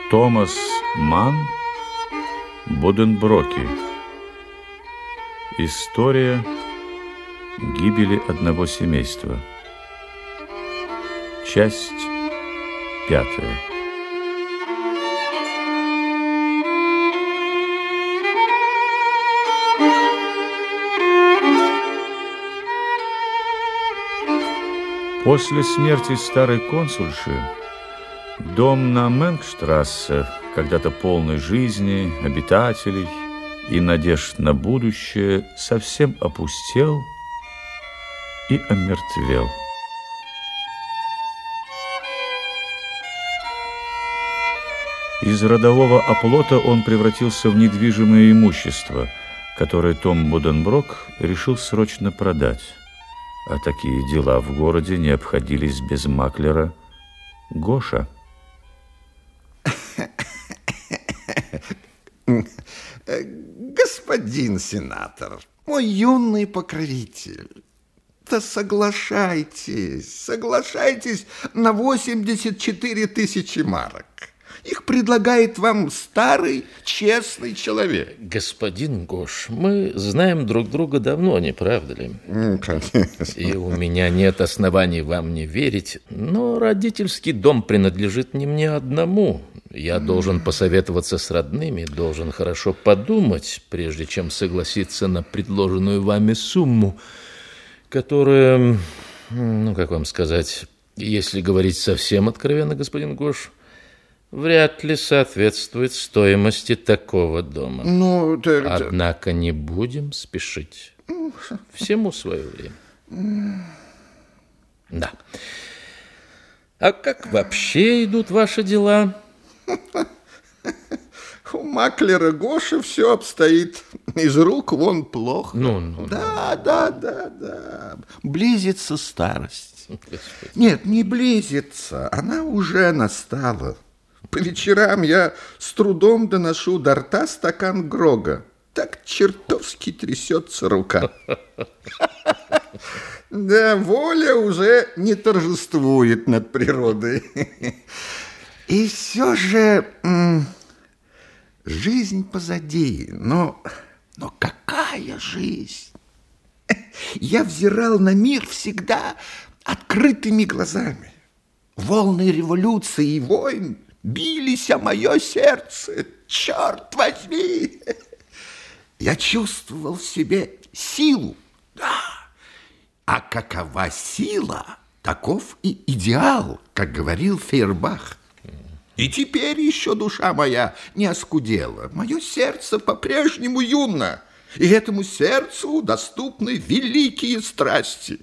Томас Манн Буденброки. История гибели одного семейства. Часть 5. После смерти старой консульши дом на Менгштрассе, когда-то полный жизни, обитателей и надежд на будущее, совсем опустел и омертвел. Из родового оплота он превратился в недвижимое имущество, которое Том Буденброк решил срочно продать. А такие дела в городе не обходились без маклера Гоша. Господин сенатор, мой юный покровитель, да соглашайтесь на 84 тысячи марок. Их предлагает вам старый, честный человек. Господин Гош, мы знаем друг друга давно, не правда ли? Конечно. И у меня нет оснований вам не верить, но родительский дом принадлежит не мне одному. Я должен посоветоваться с родными, должен хорошо подумать, прежде чем согласиться на предложенную вами сумму, которая, как вам сказать, если говорить совсем откровенно, господин Гош, вряд ли соответствует стоимости такого дома. Однако не будем спешить. Всему свое время. Да. А как вообще идут ваши дела? У маклера Гоши все обстоит из рук вон плохо. Да. Близится старость. Господи. Нет, не близится, она уже настала. По вечерам я с трудом доношу до рта стакан грога. Так чертовски трясется рука. Да, воля уже не торжествует над природой. И все же жизнь позади. Но какая жизнь? Я взирал на мир всегда открытыми глазами. Волны революции и войн бились о мое сердце, черт возьми! Я чувствовал в себе силу, да. А какова сила, таков и идеал, как говорил Фейербах. И теперь еще душа моя не оскудела, мое сердце по-прежнему юно, и этому сердцу доступны великие страсти.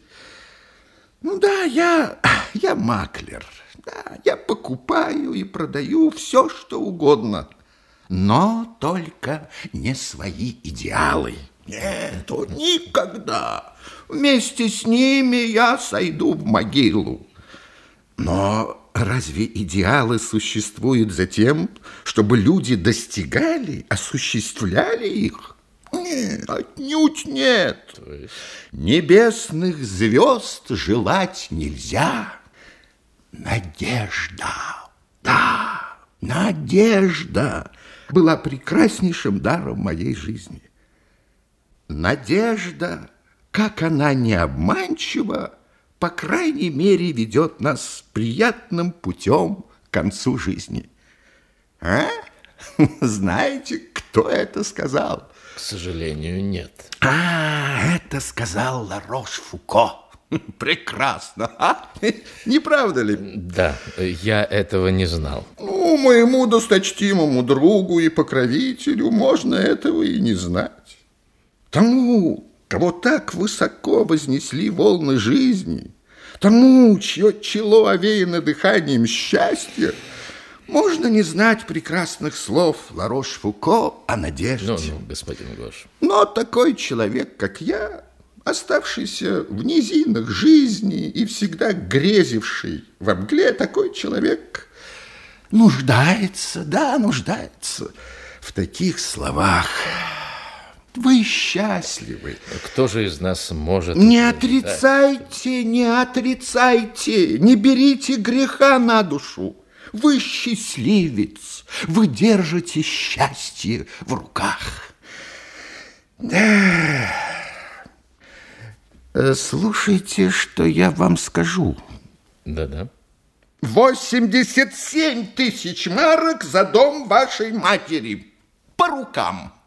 Я маклер. Да, я покупаю и продаю все, что угодно, но только не свои идеалы. Нет, никогда. Вместе с ними я сойду в могилу. Но разве идеалы существуют за тем, чтобы люди достигали, осуществляли их? Нет, отнюдь нет. Небесных звезд желать нельзя. Надежда, да, надежда была прекраснейшим даром моей жизни. Надежда, как она не обманчива, по крайней мере, ведет нас приятным путем к концу жизни. А? Знаете, кто это сказал? К сожалению, нет. Это сказал Ларош-Фуко. Прекрасно, а? Не правда ли? Да, я этого не знал. Моему досточтимому другу и покровителю можно этого и не знать. Тому, кого так высоко вознесли волны жизни, тому, чье чело овеяно дыханием счастья, можно не знать прекрасных слов Ларош-Фуко о надежде. Господин Гош. Но такой человек, как я, оставшийся в низинах жизни и всегда грезивший во мгле, такой человек нуждается в таких словах. Вы счастливы. Кто же из нас может... Не отрицайте, не берите греха на душу. Вы счастливец, вы держите счастье в руках. Да. Слушайте, что я вам скажу. Да-да. 87 000 марок за дом вашей матери. По рукам.